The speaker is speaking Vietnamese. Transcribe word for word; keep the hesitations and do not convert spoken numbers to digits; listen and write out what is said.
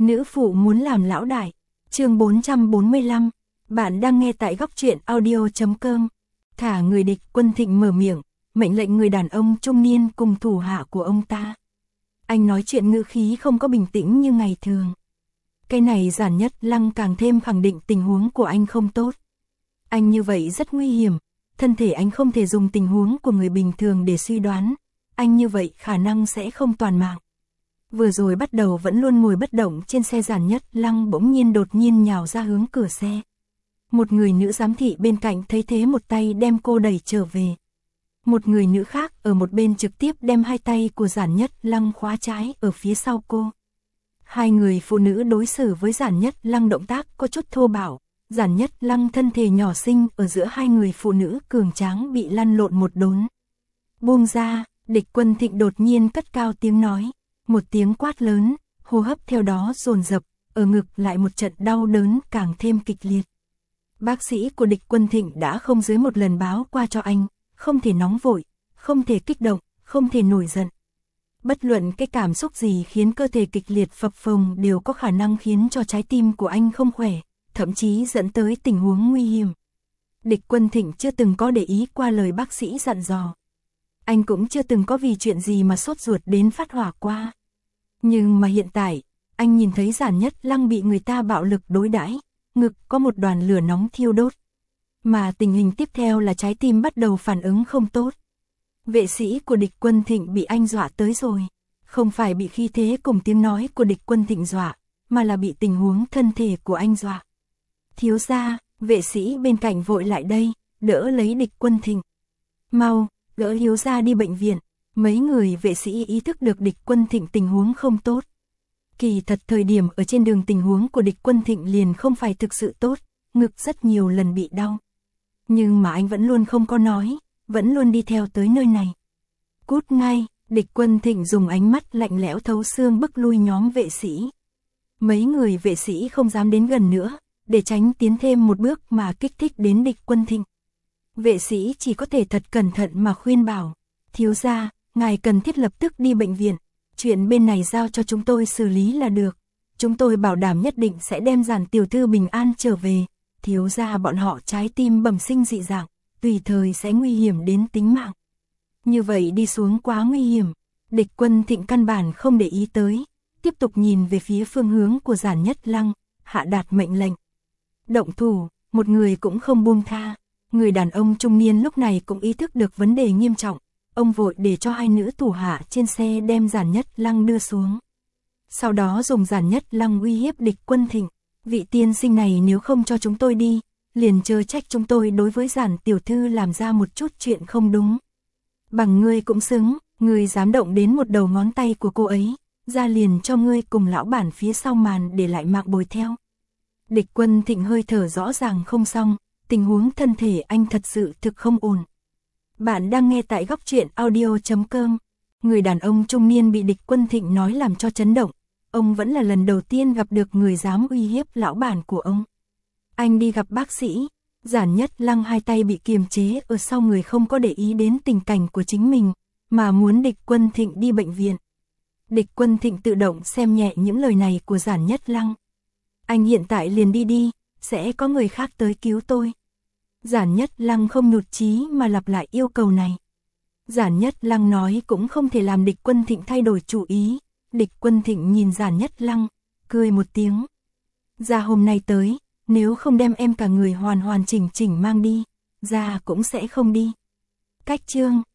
Nữ phụ muốn làm lão đại. Chương bốn trăm bốn mươi lăm. Bạn đang nghe tại góc truyện audio chấm com. Thả người địch. Quân Thịnh mở miệng, mệnh lệnh người đàn ông trung niên cùng thủ hạ của ông ta. Anh nói chuyện ngữ khí không có bình tĩnh như ngày thường. Cái này Giản Nhất Lăng càng thêm khẳng định tình huống của anh không tốt. Anh như vậy rất nguy hiểm, thân thể anh không thể dùng tình huống của người bình thường để suy đoán. Anh như vậy khả năng sẽ không toàn mạng. Vừa rồi bắt đầu vẫn luôn ngồi bất động trên xe Giản Nhất Lăng bỗng nhiên đột nhiên nhào ra hướng cửa xe. Một người nữ giám thị bên cạnh thấy thế một tay đem cô đẩy trở về. Một người nữ khác ở một bên trực tiếp đem hai tay của Giản Nhất Lăng khóa trái ở phía sau cô. Hai người phụ nữ đối xử với Giản Nhất Lăng động tác có chút thô bạo. Giản Nhất Lăng thân thể nhỏ xinh ở giữa hai người phụ nữ cường tráng bị lăn lộn một đốn. Buông ra, Địch Quân Thịnh đột nhiên cất cao tiếng nói. Một tiếng quát lớn, hô hấp theo đó dồn dập, ở ngực lại một trận đau đớn càng thêm kịch liệt. Bác sĩ của Địch Quân Thịnh đã không dưới một lần báo qua cho anh, không thể nóng vội, không thể kích động, không thể nổi giận. Bất luận cái cảm xúc gì khiến cơ thể kịch liệt phập phồng đều có khả năng khiến cho trái tim của anh không khỏe, thậm chí dẫn tới tình huống nguy hiểm. Địch Quân Thịnh chưa từng có để ý qua lời bác sĩ dặn dò. Anh cũng chưa từng có vì chuyện gì mà sốt ruột đến phát hỏa qua. Nhưng mà hiện tại, anh nhìn thấy Giản Nhất Lăng bị người ta bạo lực đối đãi, ngực có một đoàn lửa nóng thiêu đốt. Mà tình hình tiếp theo là trái tim bắt đầu phản ứng không tốt. Vệ sĩ của Địch Quân Thịnh bị anh dọa tới rồi. Không phải bị khí thế cùng tiếng nói của Địch Quân Thịnh dọa, mà là bị tình huống thân thể của anh dọa. Thiếu gia, vệ sĩ bên cạnh vội lại đây, đỡ lấy Địch Quân Thịnh. Mau, gỡ thiếu gia đi bệnh viện. Mấy người vệ sĩ ý thức được Địch Quân Thịnh tình huống không tốt. Kỳ thật thời điểm ở trên đường tình huống của Địch Quân Thịnh liền không phải thực sự tốt, ngực rất nhiều lần bị đau. Nhưng mà anh vẫn luôn không có nói, vẫn luôn đi theo tới nơi này. Cút ngay, Địch Quân Thịnh dùng ánh mắt lạnh lẽo thấu xương bức lui nhóm vệ sĩ. Mấy người vệ sĩ không dám đến gần nữa, để tránh tiến thêm một bước mà kích thích đến Địch Quân Thịnh. Vệ sĩ chỉ có thể thật cẩn thận mà khuyên bảo, thiếu gia, ngài cần thiết lập tức đi bệnh viện, chuyện bên này giao cho chúng tôi xử lý là được. Chúng tôi bảo đảm nhất định sẽ đem Giản tiểu thư bình an trở về. Thiếu gia bọn họ trái tim bẩm sinh dị dạng, tùy thời sẽ nguy hiểm đến tính mạng. Như vậy đi xuống quá nguy hiểm. Địch Quân Thịnh căn bản không để ý tới, tiếp tục nhìn về phía phương hướng của Giản Nhất Lăng, hạ đạt mệnh lệnh. Động thủ, một người cũng không buông tha. Người đàn ông trung niên lúc này cũng ý thức được vấn đề nghiêm trọng. Ông vội để cho hai nữ thủ hạ trên xe đem Giản Nhất Lăng đưa xuống. Sau đó dùng Giản Nhất Lăng uy hiếp Địch Quân Thịnh. Vị tiên sinh này nếu không cho chúng tôi đi, liền chớ trách chúng tôi đối với Giản tiểu thư làm ra một chút chuyện không đúng. Bằng ngươi cũng xứng, ngươi dám động đến một đầu ngón tay của cô ấy, ra liền cho ngươi cùng lão bản phía sau màn để lại mạc bồi theo. Địch Quân Thịnh hơi thở rõ ràng không xong, tình huống thân thể anh thật sự thực không ổn. Bạn đang nghe tại góc truyện audio chấm com. Người đàn ông trung niên bị Địch Quân Thịnh nói làm cho chấn động. Ông vẫn là lần đầu tiên gặp được người dám uy hiếp lão bản của ông. Anh đi gặp bác sĩ. Giản Nhất Lăng hai tay bị kiềm chế ở sau người không có để ý đến tình cảnh của chính mình, mà muốn Địch Quân Thịnh đi bệnh viện. Địch Quân Thịnh tự động xem nhẹ những lời này của Giản Nhất Lăng. Anh hiện tại liền đi đi, sẽ có người khác tới cứu tôi. Giản Nhất Lăng không nhụt chí mà lặp lại yêu cầu này. Giản Nhất Lăng nói cũng không thể làm Địch Quân Thịnh thay đổi chủ ý. Địch Quân Thịnh nhìn Giản Nhất Lăng, cười một tiếng. Ra hôm nay tới, nếu không đem em cả người hoàn hoàn chỉnh chỉnh mang đi, ra cũng sẽ không đi. Cách chương